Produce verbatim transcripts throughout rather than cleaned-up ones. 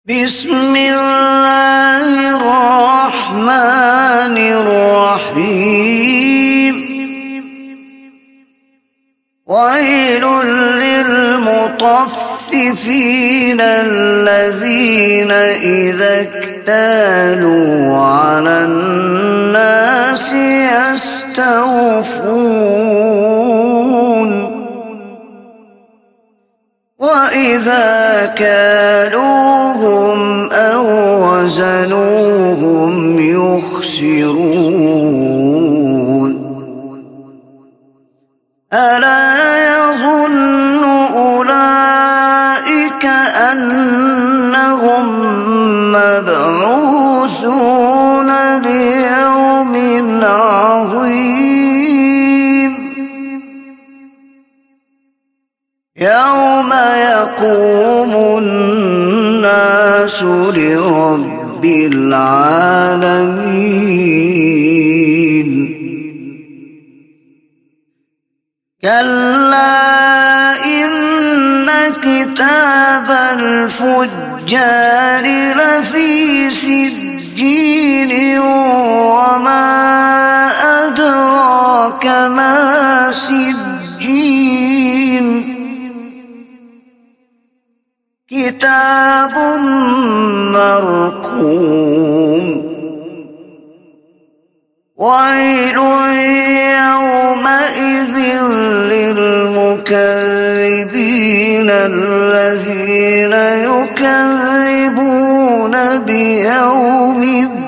بسم الله الرحمن الرحيم ويل للمطففين الذين إذا اكتالوا على الناس يستوفون وإذا كالوهم أو وزنوهم يخسرون ألا يظن أولئك أنهم مبعوثون ليوم عظيم يوم يقوم الناس لرب العالمين كلا إن كتاب الفجار لفي سجين وما أدراك ما سجين كتاب مرقوم ويل يومئذ للمكذبين الذين يكذبون بيوم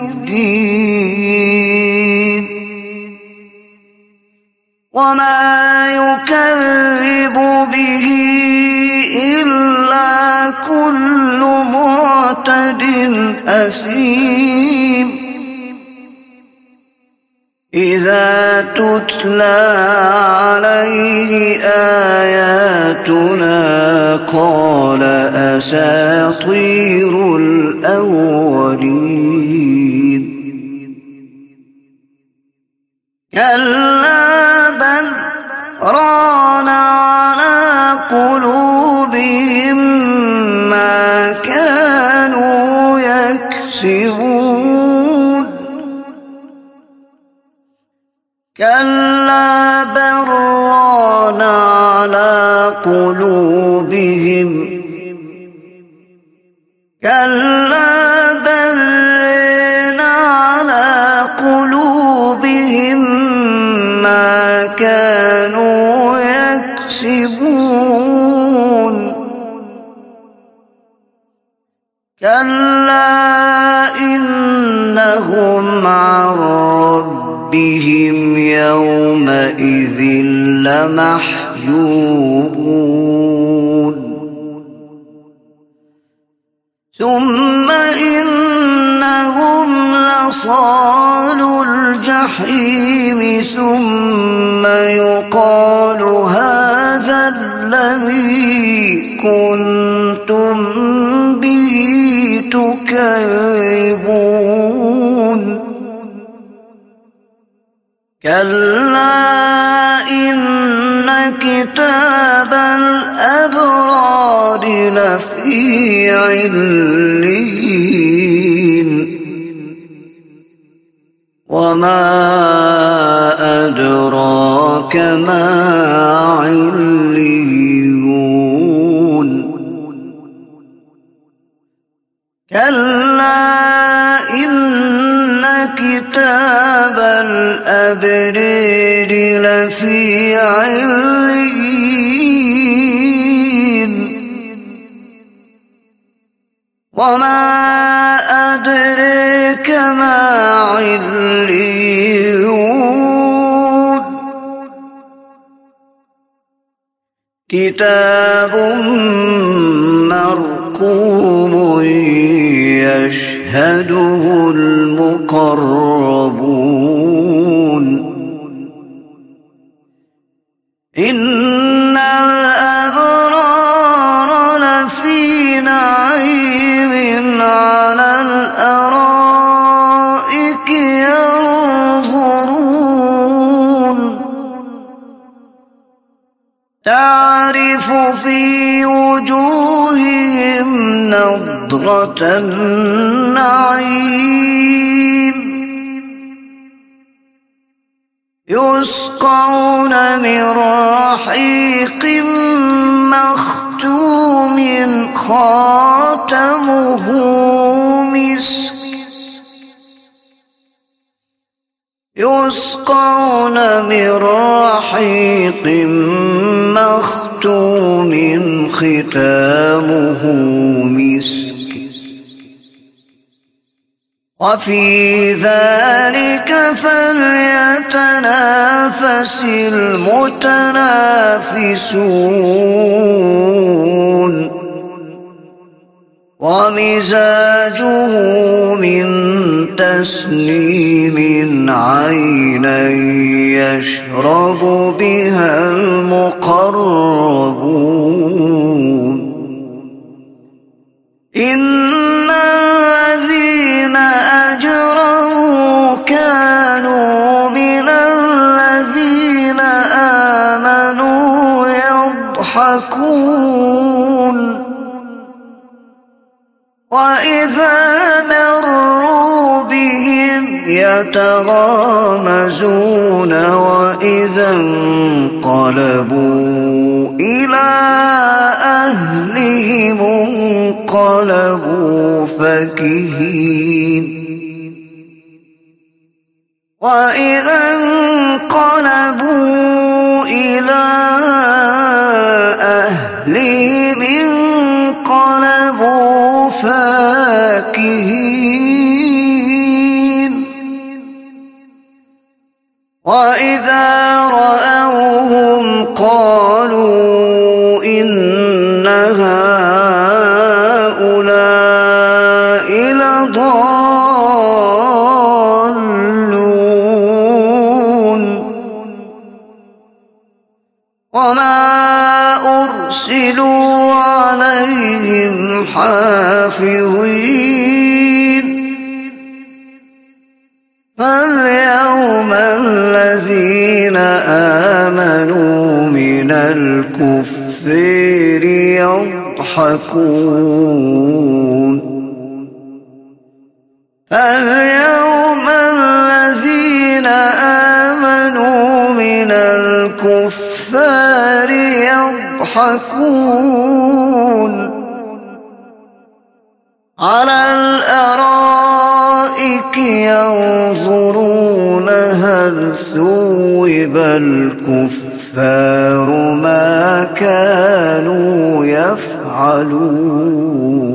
الدين وما يكذب به إلا كل معتد أثيم إذا تتلى عليه آياتنا قال أساطير الأولين كلا بل ران على قلوبهم ما كانوا يكسبون كلا بل ران على قلوبهم كلا بل ران على قلوبهم ما كانوا يكسبون كلا إنهم عن ربهم يومئذ لمحجوبون ثم إنهم لصالو الجحيم ثم يقال هذا الذي كنتم به تكذبون كلا إن كتاب الأبرار لفي عليين وما أدراك ما عليون كلا إن كتاب الأبرار لفي عليين وما أدريك ما عليون كتاب مرقوم يشهده المقربون إن الأبرار لفي نعيم على الأرائك ينظرون تعرف في وجوههم نضرة النعيم يسقون من رحيق مختوم خاتمه مسك يسقون من رحيق مختوم ختامه مسك وفي ذلك فليتنافس المتنافسون ومزاجه من تسنيم عينا يشرب بها المقربون إن الذين أجرموا كانوا من الذين آمنوا يضحكون وإذا مروا بهم يتغامزون وإذا انقلبوا إلى أهلهم انقلبوا فكهين وإذا انقلبوا إلى أهلهم انقلبوا فاكهين وإذا رأوهم قالوا إن هؤلاء لضالون وما أرسلوا عليهم حافظين فاليوم الذين آمنوا من الكفار يضحكون فاليوم الذين آمنوا من الكفار يضحكون على الأرائك ينظرون هل ثوب الكفار ما كانوا يفعلون